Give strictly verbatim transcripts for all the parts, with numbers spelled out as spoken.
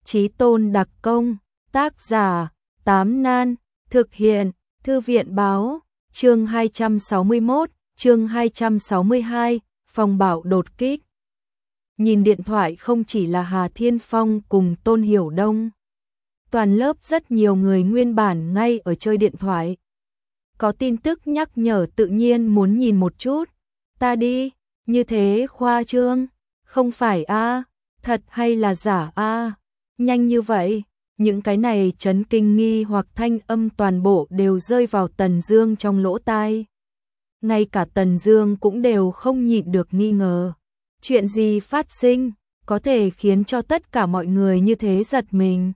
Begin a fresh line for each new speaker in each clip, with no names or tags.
Chí Tôn đặc công, tác giả, Tám Nan, thực hiện, Thư viện báo, chương hai trăm sáu mươi mốt, chương hai trăm sáu mươi hai, Phong Bảo đột kích. Nhìn điện thoại không chỉ là Hà Thiên Phong cùng Tôn Hiểu Đông. Toàn lớp rất nhiều người nguyên bản ngay ở chơi điện thoại. Có tin tức nhắc nhở tự nhiên muốn nhìn một chút. Ta đi, như thế khoa trương, không phải a, thật hay là giả a? Nhanh như vậy, những cái này chấn kinh nghi hoặc thanh âm toàn bộ đều rơi vào Tần Dương trong lỗ tai. Ngay cả Tần Dương cũng đều không nhịn được nghi ngờ. Chuyện gì phát sinh, có thể khiến cho tất cả mọi người như thế giật mình.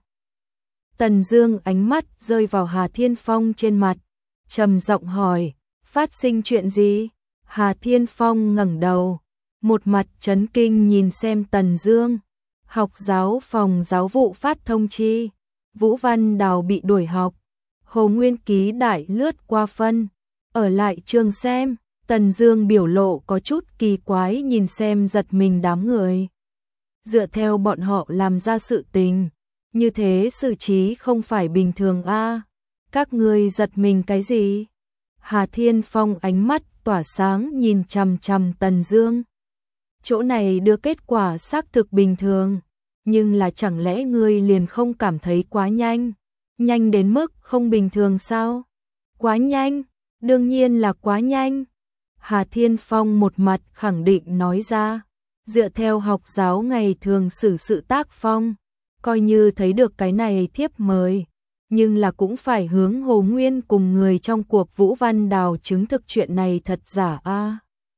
Tần Dương ánh mắt rơi vào Hà Thiên Phong trên mặt, trầm giọng hỏi, phát sinh chuyện gì? Hà Thiên Phong ngẩng đầu, một mặt chấn kinh nhìn xem Tần Dương. Học giáo phòng giáo vụ phát thông chi, Vũ Văn Đào bị đuổi học. Hồ Nguyên Ký đại lướt qua phân, ở lại trường xem. Tần Dương biểu lộ có chút kỳ quái nhìn xem giật mình đám người. Dựa theo bọn họ làm ra sự tình, như thế xử trí không phải bình thường a. Các ngươi giật mình cái gì? Hà Thiên Phong ánh mắt tỏa sáng nhìn chằm chằm Tần Dương. Chỗ này đưa kết quả xác thực bình thường, nhưng là chẳng lẽ ngươi liền không cảm thấy quá nhanh? Nhanh đến mức không bình thường sao? Quá nhanh, đương nhiên là quá nhanh. Hà Thiên Phong một mặt khẳng định nói ra, dựa theo học giáo ngày thường xử sự tác phong, coi như thấy được cái này thiếp mời, nhưng là cũng phải hướng Hồ Nguyên cùng người trong cuộc Vũ Văn Đào chứng thực chuyện này thật giả a.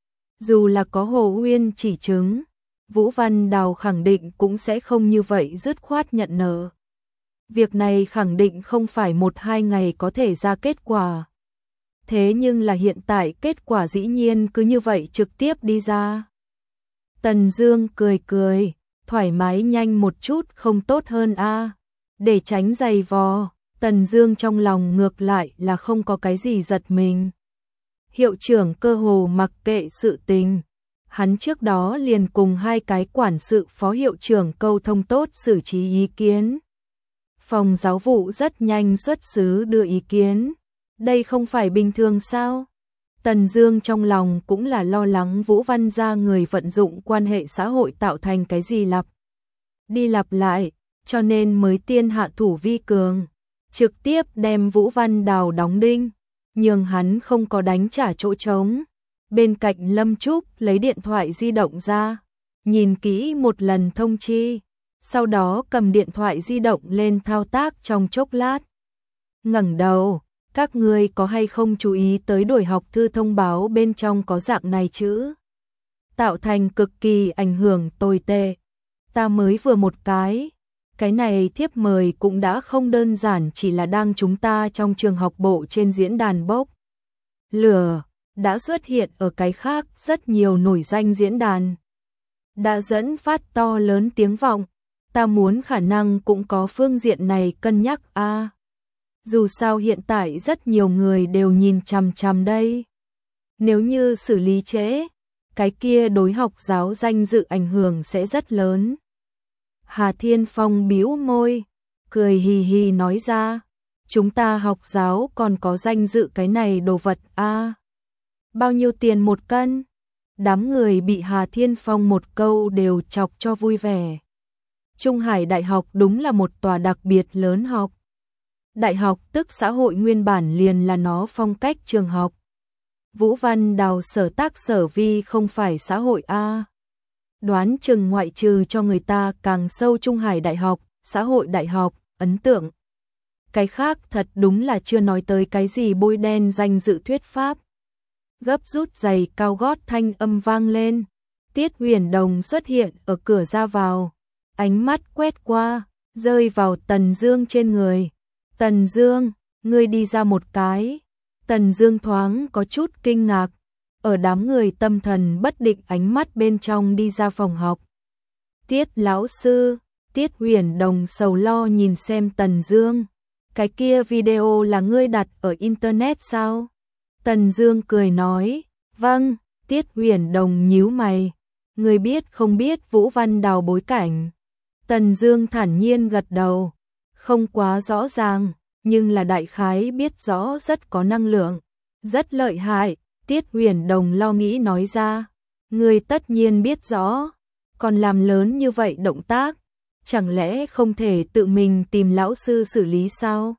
Dù là có Hồ Nguyên chỉ chứng, Vũ Văn Đào khẳng định cũng sẽ không như vậy dứt khoát nhận nợ. Việc này khẳng định không phải một hai ngày có thể ra kết quả. Thế nhưng là hiện tại kết quả dĩ nhiên cứ như vậy trực tiếp đi ra. Tần Dương cười cười, thoải mái nhanh một chút không tốt hơn a. Để tránh giày vò, Tần Dương trong lòng ngược lại là không có cái gì giật mình. Hiệu trưởng cơ hồ mặc kệ sự tình. Hắn trước đó liền cùng hai cái quản sự phó hiệu trưởng câu thông tốt xử trí ý kiến. Phòng giáo vụ rất nhanh xuất xứ đưa ý kiến. Đây không phải bình thường sao? Tần Dương trong lòng cũng là lo lắng Vũ Văn gia người vận dụng quan hệ xã hội tạo thành cái gì lặp đi lặp lại, cho nên mới tiên hạ thủ vi cường, trực tiếp đem Vũ Văn Đào đóng đinh, nhưng hắn không có đánh trả chỗ trống. Bên cạnh Lâm Trúc lấy điện thoại di động ra, nhìn kỹ một lần thông chi, sau đó cầm điện thoại di động lên thao tác trong chốc lát. Ngẩng đầu, các ngươi có hay không chú ý tới đổi học thư thông báo bên trong có dạng này chữ? Tạo thành cực kỳ ảnh hưởng tồi tệ. Ta mới vừa một cái, cái này thiếp mời cũng đã không đơn giản chỉ là đang chúng ta trong trường học bộ trên diễn đàn bốc lửa, đã xuất hiện ở cái khác rất nhiều nổi danh diễn đàn. Đã dẫn phát to lớn tiếng vọng, ta muốn khả năng cũng có phương diện này cân nhắc a. À, dù sao hiện tại rất nhiều người đều nhìn chằm chằm đây. Nếu như xử lý trễ, cái kia đối học giáo danh dự ảnh hưởng sẽ rất lớn. Hà Thiên Phong bĩu môi, cười hì hì nói ra, chúng ta học giáo còn có danh dự cái này đồ vật a. À, bao nhiêu tiền một cân? Đám người bị Hà Thiên Phong một câu đều chọc cho vui vẻ. Trung Hải Đại học đúng là một tòa đặc biệt lớn học. Đại học tức xã hội nguyên bản liền là nó phong cách trường học. Vũ Văn Đào sở tác sở vi không phải xã hội a. Đoán chừng ngoại trừ cho người ta càng sâu Trung Hải Đại học, xã hội đại học, ấn tượng. Cái khác thật đúng là chưa nói tới cái gì bôi đen danh dự thuyết pháp. Gấp rút giày cao gót thanh âm vang lên. Tiết Huyền Đồng xuất hiện ở cửa ra vào. Ánh mắt quét qua, rơi vào Tần Dương trên người. Tần Dương, ngươi đi ra một cái. Tần Dương thoáng có chút kinh ngạc. Ở đám người tâm thần bất định ánh mắt bên trong đi ra phòng học. Tiết lão sư, Tiết Huyền Đồng sầu lo nhìn xem Tần Dương. Cái kia video là ngươi đặt ở internet sao? Tần Dương cười nói, vâng. Tiết Huyền Đồng nhíu mày, ngươi biết không biết Vũ Văn Đào bối cảnh? Tần Dương thản nhiên gật đầu, không quá rõ ràng, nhưng là đại khái biết rõ rất có năng lượng, rất lợi hại. Tiết Huyền Đồng lo nghĩ nói ra, ngươi tất nhiên biết rõ, còn làm lớn như vậy động tác, chẳng lẽ không thể tự mình tìm lão sư xử lý sao?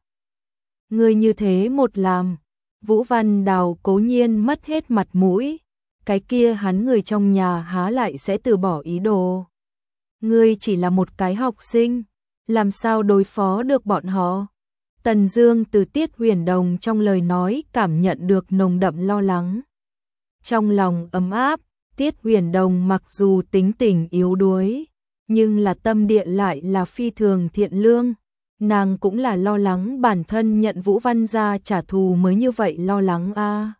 Ngươi như thế một làm, Vũ Văn Đào cố nhiên mất hết mặt mũi, cái kia hắn người trong nhà há lại sẽ từ bỏ ý đồ. Ngươi chỉ là một cái học sinh, làm sao đối phó được bọn họ? Tần Dương từ Tiết Huyền Đồng trong lời nói cảm nhận được nồng đậm lo lắng. Trong lòng ấm áp, Tiết Huyền Đồng mặc dù tính tình yếu đuối, nhưng là tâm địa lại là phi thường thiện lương. Nàng cũng là lo lắng bản thân nhận Vũ Văn gia trả thù mới như vậy lo lắng a. À.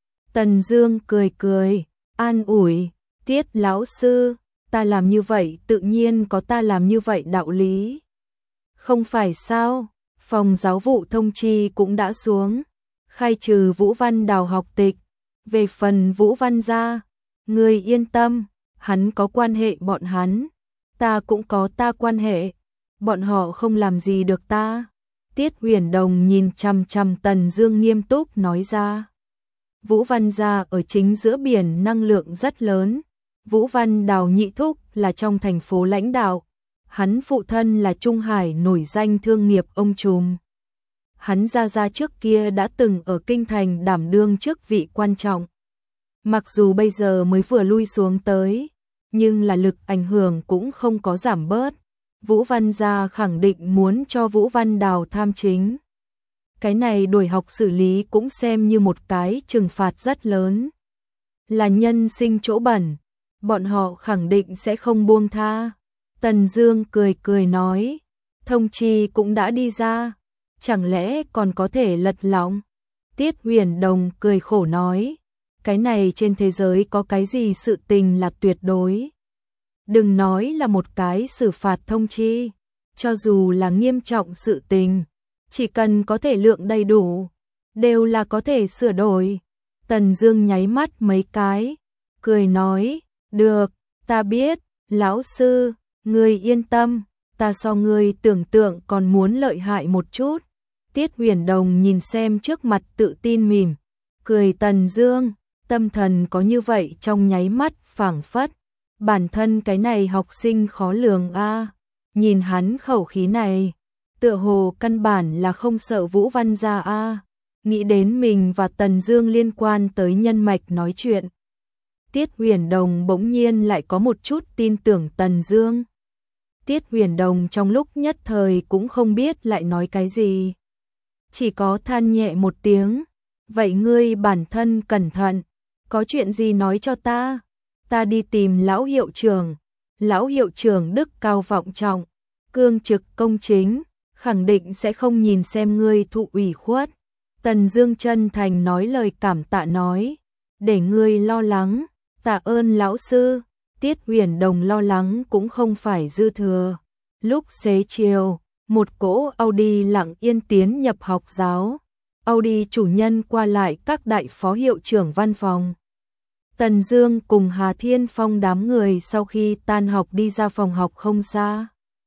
Tần Dương cười cười, an ủi, Tiết lão sư, ta làm như vậy tự nhiên có ta làm như vậy đạo lý. Không phải sao, phòng giáo vụ thông chi cũng đã xuống, khai trừ Vũ Văn Đào học tịch. Về phần Vũ Văn gia, ngươi yên tâm, hắn có quan hệ bọn hắn, ta cũng có ta quan hệ, bọn họ không làm gì được ta. Tiết Huyền Đồng nhìn chằm chằm Tần Dương nghiêm túc nói ra. Vũ Văn gia ở chính giữa biển năng lượng rất lớn, Vũ Văn Đào nhị thúc là trong thành phố lãnh đạo, hắn phụ thân là Trung Hải nổi danh thương nghiệp ông trùm. Hắn gia gia trước kia đã từng ở kinh thành đảm đương chức vị quan trọng. Mặc dù bây giờ mới vừa lui xuống tới, nhưng là lực ảnh hưởng cũng không có giảm bớt. Vũ Văn gia khẳng định muốn cho Vũ Văn Đào tham chính. Cái này đuổi học xử lý cũng xem như một cái trừng phạt rất lớn. Là nhân sinh chỗ bẩn, bọn họ khẳng định sẽ không buông tha. Tần Dương cười cười nói, thông chi cũng đã đi ra, chẳng lẽ còn có thể lật lọng? Tiết Huyền Đồng cười khổ nói, cái này trên thế giới có cái gì sự tình là tuyệt đối. Đừng nói là một cái xử phạt thông chi, cho dù là nghiêm trọng sự tình, chỉ cần có thể lượng đầy đủ, đều là có thể sửa đổi. Tần Dương nháy mắt mấy cái, cười nói, được, ta biết, lão sư, ngươi yên tâm, ta so ngươi tưởng tượng còn muốn lợi hại một chút. Tiết Huyền Đồng nhìn xem trước mặt tự tin mỉm, cười Tần Dương, tâm thần có như vậy trong nháy mắt phảng phất. Bản thân cái này học sinh khó lường a, à. Nhìn hắn khẩu khí này, tựa hồ căn bản là không sợ Vũ Văn gia a. À. Nghĩ đến mình và Tần Dương liên quan tới nhân mạch nói chuyện, Tiết Huyền Đồng bỗng nhiên lại có một chút tin tưởng Tần Dương. Tiết Huyền Đồng trong lúc nhất thời cũng không biết lại nói cái gì, chỉ có than nhẹ một tiếng, vậy ngươi bản thân cẩn thận, có chuyện gì nói cho ta. Ta đi tìm lão hiệu trưởng, lão hiệu trưởng đức cao vọng trọng, cương trực công chính, khẳng định sẽ không nhìn xem ngươi thụ ủy khuất. Tần Dương chân thành nói lời cảm tạ nói, để ngươi lo lắng, tạ ơn lão sư. Tiết Huyền Đồng lo lắng cũng không phải dư thừa. Lúc xế chiều, một cỗ Audi lặng yên tiến nhập học giáo. Audi chủ nhân qua lại các đại phó hiệu trưởng văn phòng. Tần Dương cùng Hà Thiên Phong đám người sau khi tan học đi ra phòng học không xa.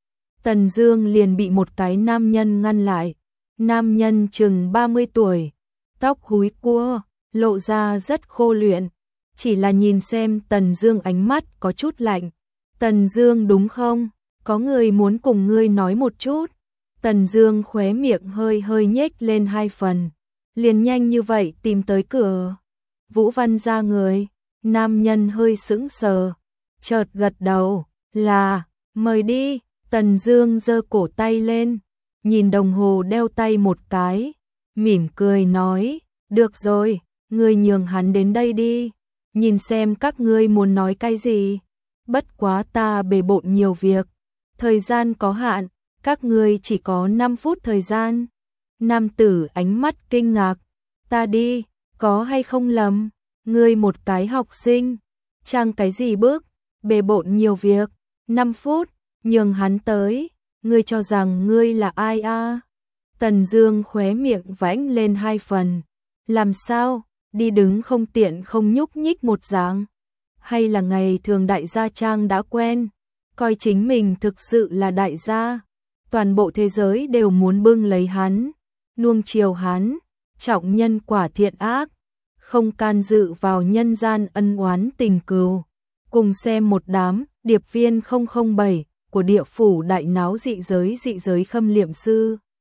Tần Dương liền bị một cái nam nhân ngăn lại. Nam nhân chừng ba mươi tuổi, tóc húi cua, lộ ra rất khô luyện. Chỉ là nhìn xem Tần Dương ánh mắt có chút lạnh. Tần Dương đúng không? Có người muốn cùng ngươi nói một chút. Tần Dương khóe miệng hơi hơi nhếch lên hai phần. Liền nhanh như vậy tìm tới cửa. Vũ Văn gia người. Nam nhân hơi sững sờ, chợt gật đầu, là, mời đi. Tần Dương giơ cổ tay lên, nhìn đồng hồ đeo tay một cái, mỉm cười nói, được rồi, ngươi nhường hắn đến đây đi, nhìn xem các ngươi muốn nói cái gì. Bất quá ta bề bộn nhiều việc, thời gian có hạn, các ngươi chỉ có năm phút thời gian. Nam tử ánh mắt kinh ngạc, ta đi, có hay không lầm? Ngươi một cái học sinh, trang cái gì bước, bề bộn nhiều việc, năm phút, nhường hắn tới, ngươi cho rằng ngươi là ai a? À? Tần Dương khóe miệng vãnh lên hai phần, làm sao, đi đứng không tiện không nhúc nhích một dáng, hay là ngày thường đại gia trang đã quen, coi chính mình thực sự là đại gia. Toàn bộ thế giới đều muốn bưng lấy hắn, nuông chiều hắn, trọng nhân quả thiện ác, không can dự vào nhân gian ân oán tình cừu. Cùng xem một đám điệp viên không không bảy của địa phủ đại náo dị giới dị giới khâm liệm sư.